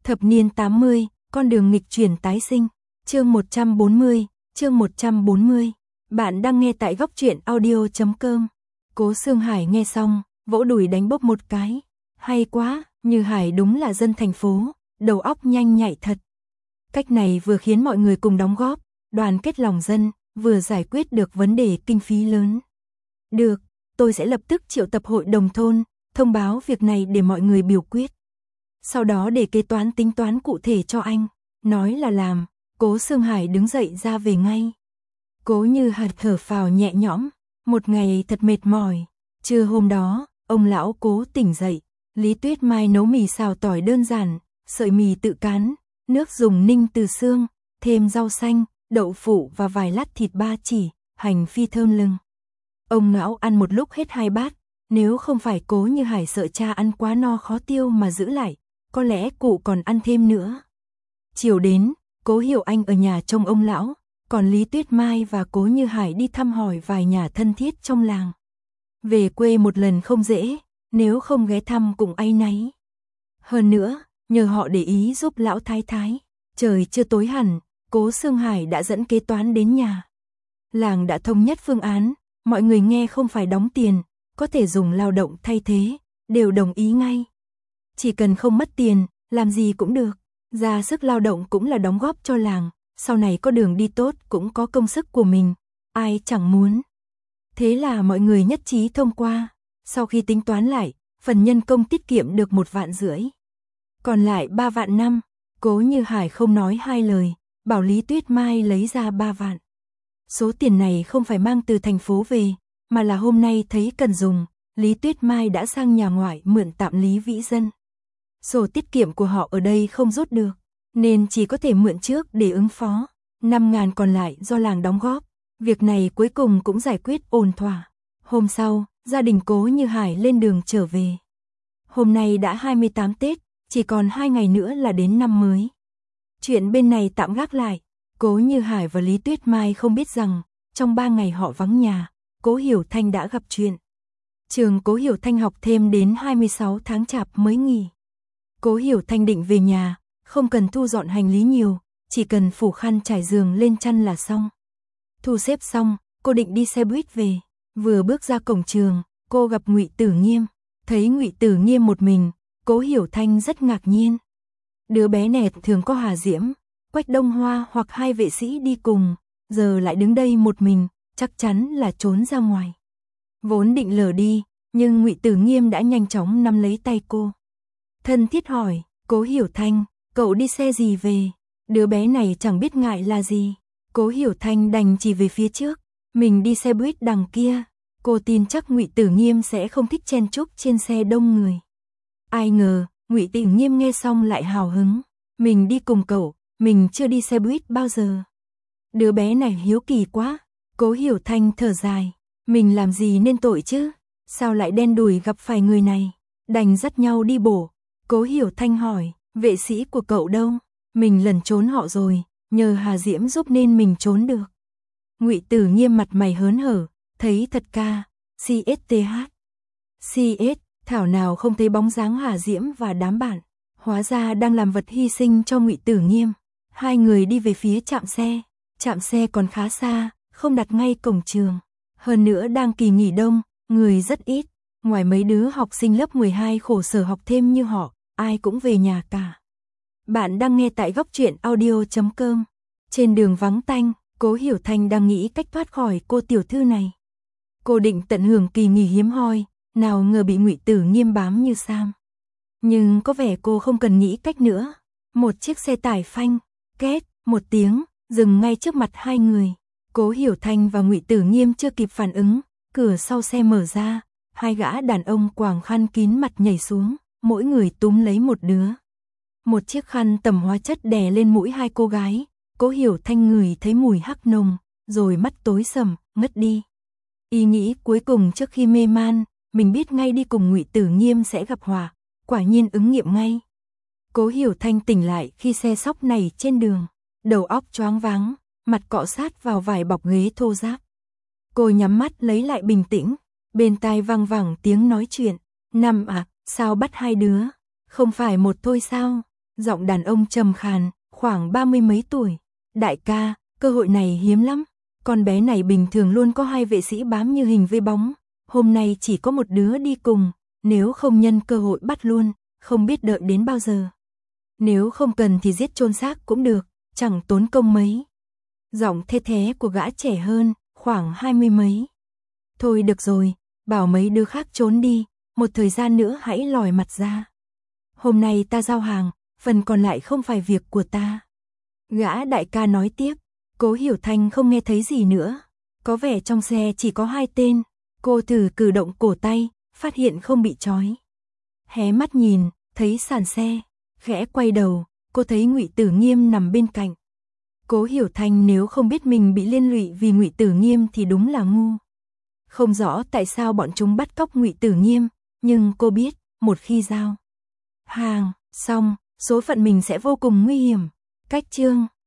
Thập niên 80, con đường nghịch chuyển tái sinh. Chương 140. Bạn đang nghe tại góc truyện audio.com. Cố Sương Hải nghe xong, vỗ đùi đánh bốp một cái. Hay quá, Như Hải đúng là dân thành phố, đầu óc nhanh nhạy thật. Cách này vừa khiến mọi người cùng đóng góp, đoàn kết lòng dân, vừa giải quyết được vấn đề kinh phí lớn. Được, tôi sẽ lập tức triệu tập hội đồng thôn, thông báo việc này để mọi người biểu quyết. Sau đó để kế toán tính toán cụ thể cho anh. Nói là làm, Cố Sương Hải đứng dậy ra về ngay. Cố Như Hải thở phào nhẹ nhõm, một ngày thật mệt mỏi. Trưa hôm đó, ông lão Cố tỉnh dậy, Lý Tuyết Mai nấu mì xào tỏi đơn giản, sợi mì tự cán, nước dùng ninh từ xương, thêm rau xanh, đậu phụ và vài lát thịt ba chỉ, hành phi thơm lừng. Ông lão ăn một lúc hết 2 bát, nếu không phải Cố Như Hải sợ cha ăn quá no khó tiêu mà giữ lại, có lẽ cụ còn ăn thêm nữa. Chiều đến, Cố Hiểu Anh ở nhà trông ông lão, còn Lý Tuyết Mai và Cố Như Hải đi thăm hỏi vài nhà thân thiết trong làng. Về quê một lần không dễ, nếu không ghé thăm cũng áy náy. Hơn nữa, nhờ họ để ý giúp lão thái thái. Trời chưa tối hẳn, Cố Sương Hải đã dẫn kế toán đến nhà. Làng đã thống nhất phương án, mọi người nghe không phải đóng tiền, có thể dùng lao động thay thế, đều đồng ý ngay. Chỉ cần không mất tiền, làm gì cũng được. Ra sức lao động cũng là đóng góp cho làng, sau này có đường đi tốt cũng có công sức của mình, ai chẳng muốn. Thế là mọi người nhất trí thông qua. Sau khi tính toán lại, phần nhân công tiết kiệm được 1,5 vạn. Còn lại 3,5 vạn, Cố Như Hải không nói hai lời, bảo Lý Tuyết Mai lấy ra 3 vạn. Số tiền này không phải mang từ thành phố về, mà là hôm nay thấy cần dùng, Lý Tuyết Mai đã sang nhà ngoại mượn tạm Lý Vĩ Dân. Sổ tiết kiệm của họ ở đây không rút được, nên chỉ có thể mượn trước để ứng phó. 5.000 còn lại do làng đóng góp. Việc này cuối cùng cũng giải quyết ổn thỏa. Hôm sau, gia đình Cố Như Hải lên đường trở về. Hôm nay đã 28 Tết, chỉ còn 2 ngày nữa là đến năm mới. Chuyện bên này tạm gác lại. Cố Như Hải và Lý Tuyết Mai không biết rằng, trong 3 ngày họ vắng nhà, Cố Hiểu Thanh đã gặp chuyện. Trường Cố Hiểu Thanh học thêm đến 26 tháng Chạp mới nghỉ. Cố Hiểu Thanh định về nhà, không cần thu dọn hành lý nhiều, chỉ cần phủ khăn trải giường lên chăn là xong. Thu xếp xong, cô định đi xe buýt về. Vừa bước ra cổng trường, cô gặp Ngụy Tử Nghiêm. Thấy Ngụy Tử Nghiêm một mình, Cố Hiểu Thanh rất ngạc nhiên. Đứa bé này thường có Hà Diễm, Quách Đông Hoa hoặc 2 vệ sĩ đi cùng, giờ lại đứng đây một mình, chắc chắn là trốn ra ngoài. Vốn định lờ đi, nhưng Ngụy Tử Nghiêm đã nhanh chóng nắm lấy tay cô. Thân thiết hỏi, Cố Hiểu Thanh, cậu đi xe gì về? Đứa bé này chẳng biết ngại là gì. Cố Hiểu Thanh đành chỉ về phía trước, mình đi xe buýt đằng kia. Cô tin chắc Ngụy Tử Nghiêm sẽ không thích chen chúc trên xe đông người. Ai ngờ, Ngụy Tử Nghiêm nghe xong lại hào hứng. Mình đi cùng cậu, mình chưa đi xe buýt bao giờ. Đứa bé này hiếu kỳ quá. Cố Hiểu Thanh thở dài, mình làm gì nên tội chứ? Sao lại đen đủi gặp phải người này? Đành dắt nhau đi bổ. Cố Hiểu Thanh hỏi, vệ sĩ của cậu đâu? Mình lẩn trốn họ rồi, nhờ Hà Diễm giúp nên mình trốn được. Ngụy Tử Nghiêm mặt mày hớn hở, thấy thật ca, CSTH. CS, thảo nào không thấy bóng dáng Hà Diễm và đám bạn. Hóa ra đang làm vật hy sinh cho Ngụy Tử Nghiêm. Hai người đi về phía trạm xe. Trạm xe còn khá xa, không đặt ngay cổng trường. Hơn nữa đang kỳ nghỉ đông, người rất ít. Ngoài mấy đứa học sinh lớp 12 khổ sở học thêm như họ, ai cũng về nhà cả. Bạn đang nghe tại góc truyện audio.com. Trên đường vắng tanh, Cố Hiểu Thanh đang nghĩ cách thoát khỏi cô tiểu thư này. Cô định tận hưởng kỳ nghỉ hiếm hoi, nào ngờ bị Ngụy Tử Nghiêm bám như sam. Nhưng có vẻ cô không cần nghĩ cách nữa. Một chiếc xe tải phanh, két, một tiếng, dừng ngay trước mặt hai người. Cố Hiểu Thanh và Ngụy Tử Nghiêm chưa kịp phản ứng, cửa sau xe mở ra, 2 gã đàn ông quàng khăn kín mặt nhảy xuống, mỗi người túm lấy một đứa. Một chiếc khăn tẩm hóa chất đè lên mũi 2 cô gái, Cố Hiểu Thanh ngửi thấy mùi hắc nồng, rồi mắt tối sầm, ngất đi. Ý nghĩ cuối cùng trước khi mê man, mình biết ngay đi cùng Ngụy Tử Nghiêm sẽ gặp họa, quả nhiên ứng nghiệm ngay. Cố Hiểu Thanh tỉnh lại khi xe xóc nảy trên đường, đầu óc choáng váng, mặt cọ sát vào vải bọc ghế thô ráp. Cô nhắm mắt lấy lại bình tĩnh, bên tai vang vẳng tiếng nói chuyện. Sao bắt 2 đứa? Không phải một thôi sao? Giọng đàn ông trầm khàn, khoảng 30 mấy tuổi. Đại ca, cơ hội này hiếm lắm. Con bé này bình thường luôn có 2 vệ sĩ bám như hình với bóng. Hôm nay chỉ có một đứa đi cùng. Nếu không nhân cơ hội bắt luôn, không biết đợi đến bao giờ. Nếu không cần thì giết chôn xác cũng được, chẳng tốn công mấy. Giọng the thé của gã trẻ hơn, khoảng 20 mấy. Thôi được rồi, bảo mấy đứa khác trốn đi, một thời gian nữa hãy lòi mặt ra. Hôm nay ta giao hàng, phần còn lại không phải việc của ta. Gã đại ca nói tiếp, Cố Hiểu Thanh không nghe thấy gì nữa. Có vẻ trong xe chỉ có 2 tên, cô thử cử động cổ tay, phát hiện không bị trói. Hé mắt nhìn, thấy sàn xe, khẽ quay đầu, cô thấy Ngụy Tử Nghiêm nằm bên cạnh. Cố Hiểu Thanh nếu không biết mình bị liên lụy vì Ngụy Tử Nghiêm thì đúng là ngu. Không rõ tại sao bọn chúng bắt cóc Ngụy Tử Nghiêm, nhưng cô biết, một khi giao hàng xong, số phận mình sẽ vô cùng nguy hiểm. Cách chương